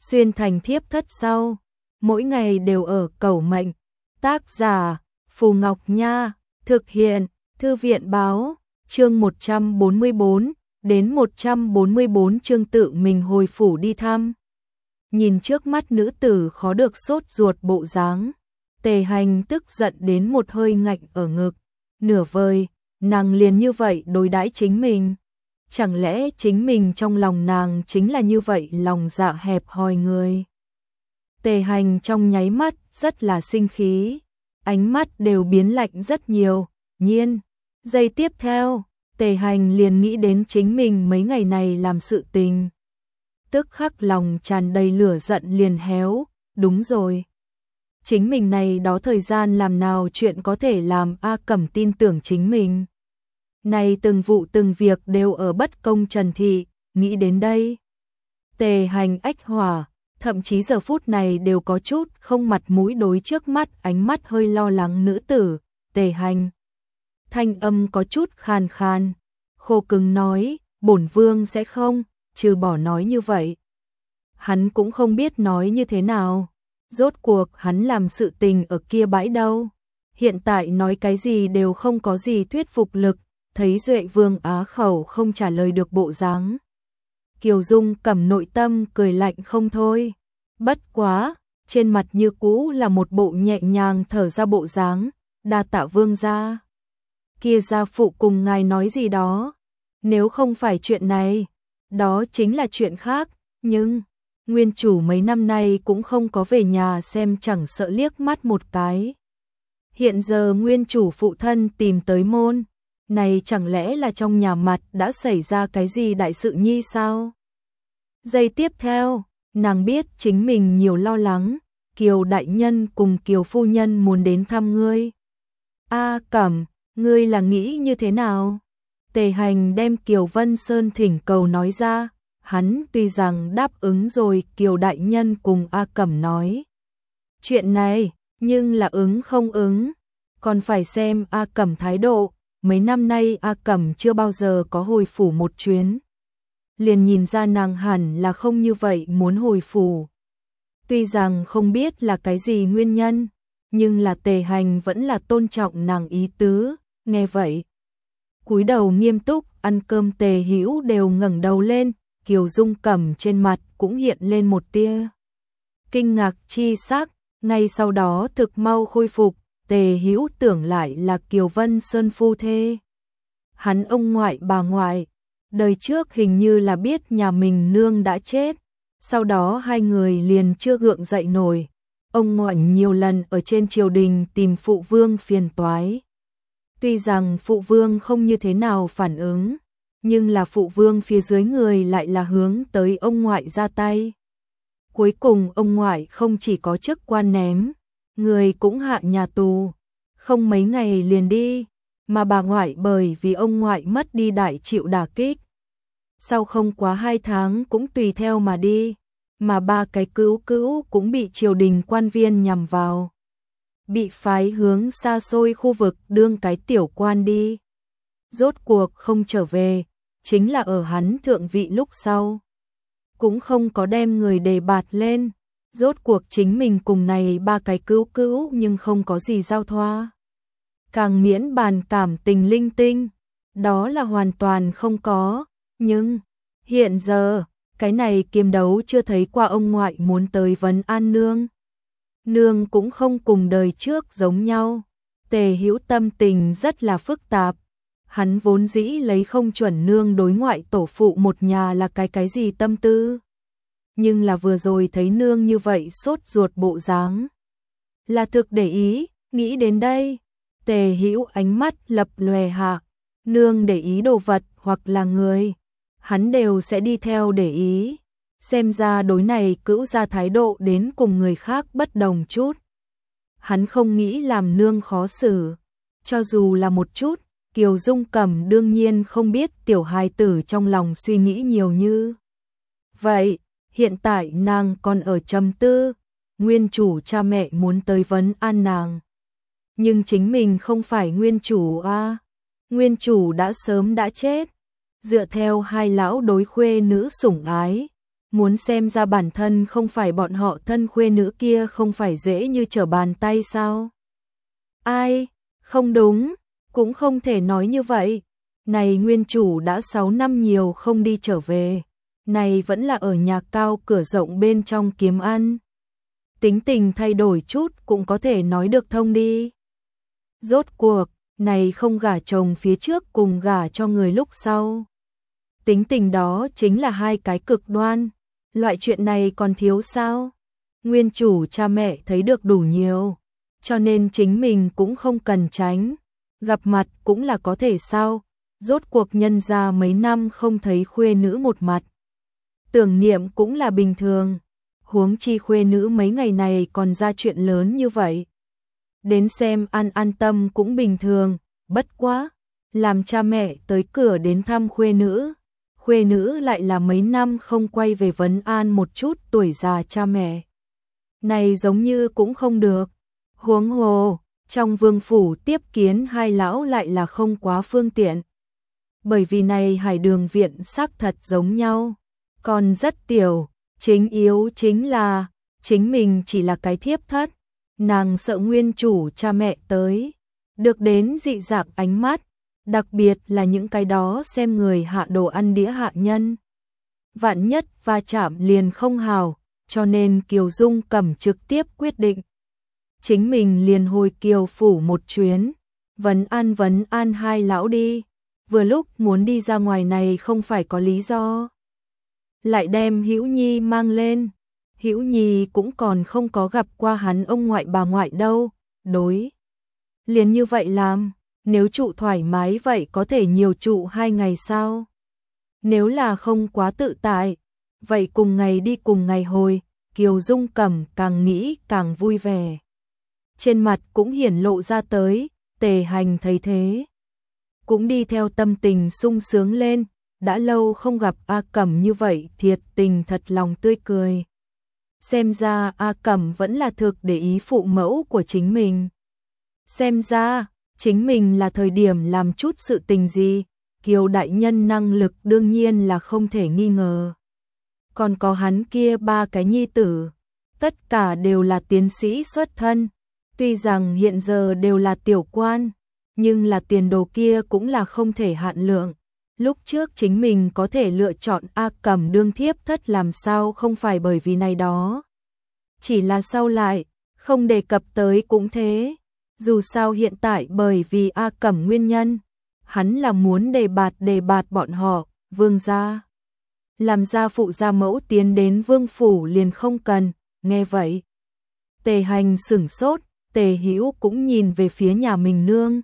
xuyên thành thiếp thất sau, mỗi ngày đều ở cầu mệnh. Tác giả Phù Ngọc Nha, thực hiện Thư viện báo, chương 144 đến 144 chương tự mình hồi phủ đi thăm. Nhìn trước mắt nữ tử khó được sốt ruột bộ dáng, Tề Hành tức giận đến một hơi ngạnh ở ngực, nửa vời, nàng liền như vậy đối đãi chính mình. Chẳng lẽ chính mình trong lòng nàng chính là như vậy lòng dạ hẹp hòi người? Tề Hành trong nháy mắt rất là sinh khí, ánh mắt đều biến lạnh rất nhiều, nhiên. Giây tiếp theo, Tề Hành liền nghĩ đến chính mình mấy ngày này làm sự tình. Tức khắc lòng tràn đầy lửa giận liền héo, đúng rồi. Chính mình này đó thời gian làm nào chuyện có thể làm A Cẩm tin tưởng chính mình. Này từng vụ từng việc đều ở bất công trần thị, nghĩ đến đây. Tề Hành ách hỏa, thậm chí giờ phút này đều có chút không mặt mũi đối trước mắt ánh mắt hơi lo lắng nữ tử. Tề Hành thanh âm có chút khàn khàn, khô cứng nói, bổn vương sẽ không, trừ bỏ nói như vậy. Hắn cũng không biết nói như thế nào, rốt cuộc hắn làm sự tình ở kia bãi đâu. Hiện tại nói cái gì đều không có gì thuyết phục lực, thấy Duệ Vương á khẩu không trả lời được bộ dáng. Kiều Dung cầm nội tâm cười lạnh không thôi. Bất quá, trên mặt như cũ là một bộ nhẹ nhàng thở ra bộ dáng, đa tạ vương gia. Kia gia phụ cùng ngài nói gì đó, nếu không phải chuyện này, đó chính là chuyện khác, nhưng nguyên chủ mấy năm nay cũng không có về nhà xem chẳng sợ liếc mắt một cái. Hiện giờ nguyên chủ phụ thân tìm tới môn, này chẳng lẽ là trong nhà mặt đã xảy ra cái gì đại sự nhi sao? Giây tiếp theo, nàng biết chính mình nhiều lo lắng, Kiều đại nhân cùng Kiều phu nhân muốn đến thăm ngươi. A Cẩm, ngươi là nghĩ như thế nào? Tề Hành đem Kiều Vân Sơn thỉnh cầu nói ra, hắn tuy rằng đáp ứng rồi Kiều đại nhân cùng A Cẩm nói chuyện này, nhưng là ứng không ứng, còn phải xem A Cẩm thái độ. Mấy năm nay A Cẩm chưa bao giờ có hồi phủ một chuyến, liền nhìn ra nàng hẳn là không như vậy muốn hồi phủ. Tuy rằng không biết là cái gì nguyên nhân, nhưng là Tề Hành vẫn là tôn trọng nàng ý tứ, nghe vậy. Cúi đầu nghiêm túc, ăn cơm Tề Hữu đều ngẩng đầu lên, Kiều Dung Cẩm trên mặt cũng hiện lên một tia kinh ngạc chi sắc, ngay sau đó thực mau khôi phục. Tề Hữu tưởng lại là Kiều Vân Sơn phu thê. Hắn ông ngoại bà ngoại, đời trước hình như là biết nhà mình nương đã chết, sau đó hai người liền chưa gượng dậy nổi. Ông ngoại nhiều lần ở trên triều đình tìm phụ vương phiền toái. Tuy rằng phụ vương không như thế nào phản ứng, nhưng là phụ vương phía dưới người lại là hướng tới ông ngoại ra tay. Cuối cùng ông ngoại không chỉ có chức quan ném, người cũng hạ nhà tù, không mấy ngày liền đi, mà bà ngoại bởi vì ông ngoại mất đi đại chịu đả kích. Sau không quá 2 tháng cũng tùy theo mà đi, mà ba cái cứu cữu cũng bị triều đình quan viên nhằm vào. Bị phái hướng xa xôi khu vực đương cái tiểu quan đi. Rốt cuộc không trở về, chính là ở hắn thượng vị lúc sau. Cũng không có đem người đề bạt lên. Rốt cuộc chính mình cùng này ba cái cứu cữu nhưng không có gì giao thoa. Càng miễn bàn cảm tình linh tinh, đó là hoàn toàn không có. Nhưng, hiện giờ, cái này kiêm đấu chưa thấy qua ông ngoại muốn tới vấn an nương. Nương cũng không cùng đời trước giống nhau. Tề Hữu tâm tình rất là phức tạp. Hắn vốn dĩ lấy không chuẩn nương đối ngoại tổ phụ một nhà là cái gì tâm tư. Nhưng là vừa rồi thấy nương như vậy sốt ruột bộ dáng, là thực để ý, nghĩ đến đây. Tề Hữu ánh mắt lập lòe hạ, nương để ý đồ vật hoặc là người, hắn đều sẽ đi theo để ý. Xem ra đối này cữu ra thái độ đến cùng người khác bất đồng chút. Hắn không nghĩ làm nương khó xử, cho dù là một chút. Kiều Dung Cẩm đương nhiên không biết tiểu hài tử trong lòng suy nghĩ nhiều như vậy. Hiện tại nàng còn ở trầm tư, nguyên chủ cha mẹ muốn tới vấn an nàng. Nhưng chính mình không phải nguyên chủ a, nguyên chủ đã sớm đã chết. Dựa theo hai lão đối khuê nữ sủng ái, muốn xem ra bản thân không phải bọn họ thân khuê nữ kia không phải dễ như trở bàn tay sao? Ai? Không đúng, cũng không thể nói như vậy. Này nguyên chủ đã 6 năm nhiều không đi trở về, này vẫn là ở nhà cao cửa rộng bên trong kiếm ăn. Tính tình thay đổi chút cũng có thể nói được thông đi. Rốt cuộc, này không gả chồng phía trước cùng gả cho người lúc sau. Tính tình đó chính là hai cái cực đoan, loại chuyện này còn thiếu sao? Nguyên chủ cha mẹ thấy được đủ nhiều, cho nên chính mình cũng không cần tránh, gặp mặt cũng là có thể sao, rốt cuộc nhân ra mấy năm không thấy khuê nữ một mặt. Tưởng niệm cũng là bình thường, huống chi khuê nữ mấy ngày này còn ra chuyện lớn như vậy. Đến xem an tâm cũng bình thường, bất quá, làm cha mẹ tới cửa đến thăm khuê nữ lại là mấy năm không quay về vấn an một chút tuổi già cha mẹ. Này giống như cũng không được, huống hồ, trong vương phủ tiếp kiến hai lão lại là không quá phương tiện. Bởi vì này Hải Đường viện xác thật giống nhau, còn rất tiểu, chính yếu chính là, chính mình chỉ là cái thiếp thất, nàng sợ nguyên chủ cha mẹ tới, được đến dị dạng ánh mắt, đặc biệt là những cái đó xem người hạ đồ ăn đĩa hạ nhân. Vạn nhất va chạm liền không hào, cho nên Kiều Dung Cẩm trực tiếp quyết định. Chính mình liền hồi Kiều phủ một chuyến, vấn an hai lão đi, vừa lúc muốn đi ra ngoài này không phải có lý do. Lại đem Hữu Nhi mang lên, Hữu Nhi cũng còn không có gặp qua hắn ông ngoại bà ngoại đâu, đối. Liền như vậy làm, nếu trụ thoải mái vậy có thể nhiều trụ 2 ngày sao? Nếu là không quá tự tại, vậy cùng ngày đi cùng ngày hồi, Kiều Dung Cẩm càng nghĩ càng vui vẻ. Trên mặt cũng hiển lộ ra tới, Tề Hành thấy thế, cũng đi theo tâm tình sung sướng lên, đã lâu không gặp A Cẩm như vậy thiệt tình thật lòng tươi cười. Xem ra A Cẩm vẫn là thực để ý phụ mẫu của chính mình. Xem ra, chính mình là thời điểm làm chút sự tình gì, Kiều đại nhân năng lực đương nhiên là không thể nghi ngờ. Còn có hắn kia 3 cái nhi tử, tất cả đều là tiến sĩ xuất thân, tuy rằng hiện giờ đều là tiểu quan, nhưng là tiền đồ kia cũng là không thể hạn lượng. Lúc trước chính mình có thể lựa chọn A Cẩm đương thiếp thất làm sao không phải bởi vì này đó. Chỉ là sau lại, không đề cập tới cũng thế. Dù sao hiện tại bởi vì A Cẩm nguyên nhân, hắn là muốn đề bạt bọn họ, vương gia. Làm gia phụ gia mẫu tiến đến vương phủ liền không cần, nghe vậy. Tề Hành sửng sốt, Tề Hữu cũng nhìn về phía nhà mình nương.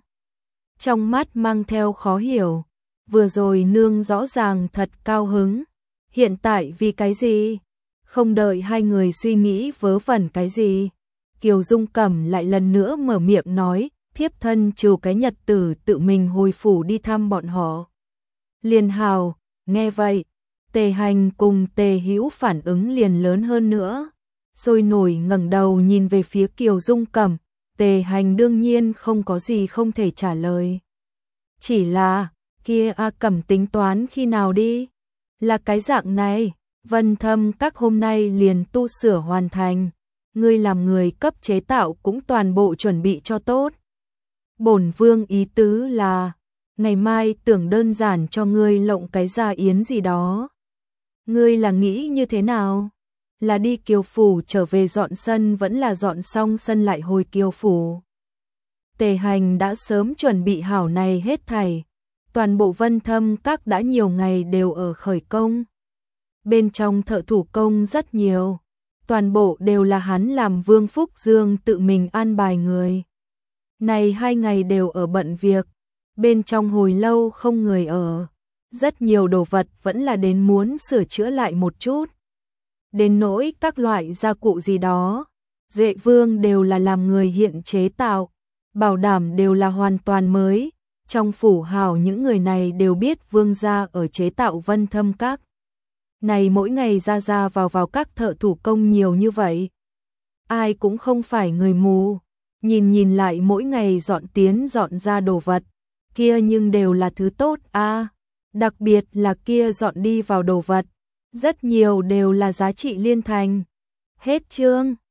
Trong mắt mang theo khó hiểu, vừa rồi nương rõ ràng thật cao hứng, hiện tại vì cái gì? Không đợi hai người suy nghĩ vớ vẩn cái gì. Kiều Dung Cẩm lại lần nữa mở miệng nói, thiếp thân trừ cái nhật tử tự mình hồi phủ đi thăm bọn họ. Liền hào, nghe vậy, Tề Hành cùng Tề Hữu phản ứng liền lớn hơn nữa. Sôi nổi ngẩng đầu nhìn về phía Kiều Dung Cẩm, Tề Hành đương nhiên không có gì không thể trả lời. Chỉ là, kia A Cẩm tính toán khi nào đi? Là cái dạng này, Vân Thâm các hôm nay liền tu sửa hoàn thành. Ngươi làm người cấp chế tạo cũng toàn bộ chuẩn bị cho tốt. Bổn vương ý tứ là, ngày mai tưởng đơn giản cho ngươi lộng cái gia yến gì đó. Ngươi là nghĩ như thế nào? Là đi Kiều phủ trở về dọn sân vẫn là dọn xong sân lại hồi Kiều phủ? Tề Hành đã sớm chuẩn bị hảo này hết thảy. Toàn bộ Vân Thâm các đã nhiều ngày đều ở khởi công. Bên trong thợ thủ công rất nhiều. Toàn bộ đều là hắn làm Vương Phúc Dương tự mình an bài người. Này 2 ngày đều ở bận việc, bên trong hồi lâu không người ở. Rất nhiều đồ vật vẫn là đến muốn sửa chữa lại một chút. Đến nỗi các loại gia cụ gì đó, Duệ Vương đều là làm người hiện chế tạo, bảo đảm đều là hoàn toàn mới. Trong phủ hào những người này đều biết Vương gia ở chế tạo Vân Thâm các. Này mỗi ngày ra vào các thợ thủ công nhiều như vậy. Ai cũng không phải người mù, nhìn lại mỗi ngày dọn tiến dọn ra đồ vật, kia nhưng đều là thứ tốt a. Đặc biệt là kia dọn đi vào đồ vật, rất nhiều đều là giá trị liên thành. Hết chương.